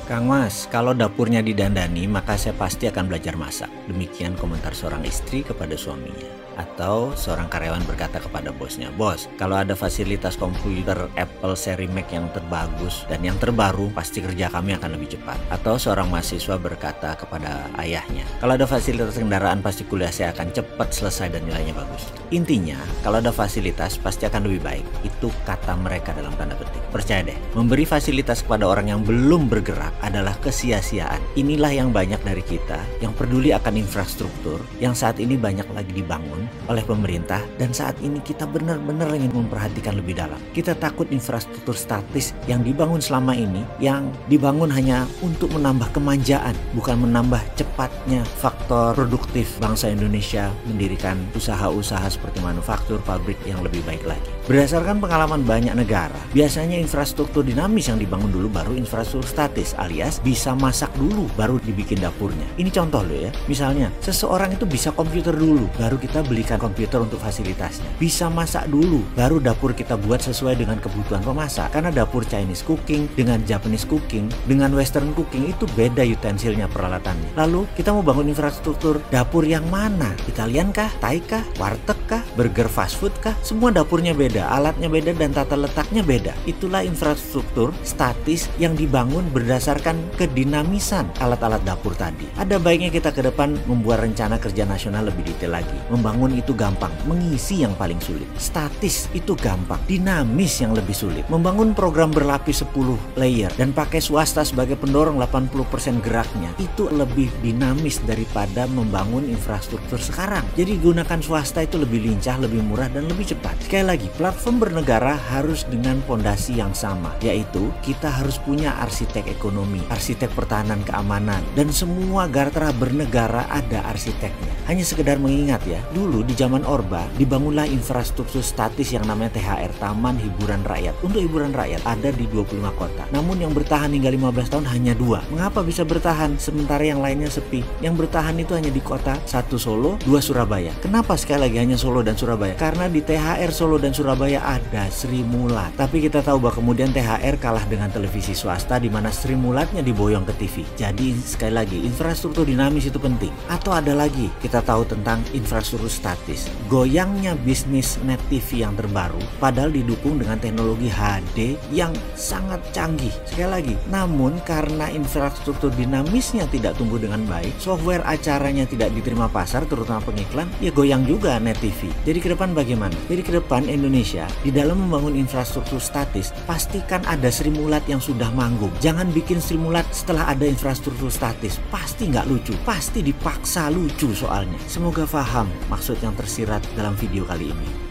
Kang Mas, kalau dapurnya didandani, maka saya pasti akan belajar masak. Demikian komentar seorang istri kepada suaminya. Atau seorang karyawan berkata kepada bosnya, "Bos, kalau ada fasilitas komputer Apple seri Mac yang terbagus dan yang terbaru, pasti kerja kami akan lebih cepat." Atau seorang mahasiswa berkata kepada ayahnya, "Kalau ada fasilitas kendaraan, pasti kuliah saya akan cepat selesai dan nilainya bagus." Intinya, kalau ada fasilitas, pasti akan lebih baik. Itu kata mereka dalam tanda petik. Percaya deh, memberi fasilitas kepada orang yang belum bergerak adalah kesia-siaan. Inilah yang banyak dari kita yang peduli akan infrastruktur yang saat ini banyak lagi dibangun oleh pemerintah, dan saat ini kita benar-benar ingin memperhatikan lebih dalam. Kita takut infrastruktur statis yang dibangun selama ini, yang dibangun hanya untuk menambah kemanjaan, bukan menambah cepatnya faktor produktif bangsa Indonesia mendirikan usaha-usaha seperti manufaktur, pabrik yang lebih baik lagi. Berdasarkan pengalaman banyak negara, biasanya infrastruktur dinamis yang dibangun dulu, baru infrastruktur statis, alias bisa masak dulu baru dibikin dapurnya. Ini contoh loh ya. Misalnya, seseorang itu bisa komputer dulu, baru kita belikan komputer untuk fasilitasnya. Bisa masak dulu, baru dapur kita buat sesuai dengan kebutuhan pemasak. Karena dapur Chinese cooking dengan Japanese cooking, dengan Western cooking itu beda utensilnya, peralatannya. Lalu kita mau bangun infrastruktur dapur yang mana? Italian kah? Thai kah? Warteg kah? Burger fast food kah? Semua dapurnya beda, alatnya beda, dan tata letaknya beda. Itulah infrastruktur statis yang dibangun berdasarkan kedinamisan alat-alat dapur tadi. Ada baiknya kita ke depan membuat rencana kerja nasional lebih detail lagi. Membangun itu gampang, mengisi yang paling sulit. Statis itu gampang, dinamis yang lebih sulit. Membangun program berlapis 10 layer dan pakai swasta sebagai pendorong 80% geraknya, itu lebih dinamis daripada membangun infrastruktur sekarang. Jadi gunakan swasta itu lebih lincah, lebih murah, dan lebih cepat. Sekali lagi, platform bernegara harus dengan fondasi yang sama, yaitu kita harus punya arsitek ekonomi, arsitek pertahanan keamanan, dan semua gartra bernegara ada arsiteknya. Hanya sekedar mengingat ya, dulu di zaman Orba dibangunlah infrastruktur statis yang namanya THR, Taman Hiburan Rakyat. Untuk hiburan rakyat ada di 25 kota. Namun yang bertahan hingga 15 tahun hanya 2. Mengapa bisa bertahan sementara yang lainnya sepi? Yang bertahan itu hanya di kota, 1 Solo, 2 Surabaya. Kenapa sekali lagi hanya Solo dan Surabaya? Karena di THR Solo dan Surabaya ada Sri Mulat. Tapi kita tahu bahwa kemudian THR kalah dengan televisi swasta di mana Sri Mulatnya diboyong ke TV. Jadi sekali lagi, infrastruktur dinamis itu penting. Atau ada lagi, kita tahu tentang infrastruktur statis. Goyangnya bisnis net TV yang terbaru padahal didukung dengan teknologi HD yang sangat canggih. Sekali lagi, namun karena infrastruktur dinamisnya tidak tumbuh dengan baik, software acaranya tidak diterima pasar, terutama pengiklan, ya goyang juga net TV. Jadi ke depan bagaimana? Jadi ke depan Indonesia di dalam membangun infrastruktur statis, pastikan ada Sri Mulat yang sudah manggung. Jangan bikin Sri Mulat setelah ada infrastruktur statis. Pasti nggak lucu, pasti dipaksa lucu soalnya. Semoga paham maksud yang tersirat dalam video kali ini.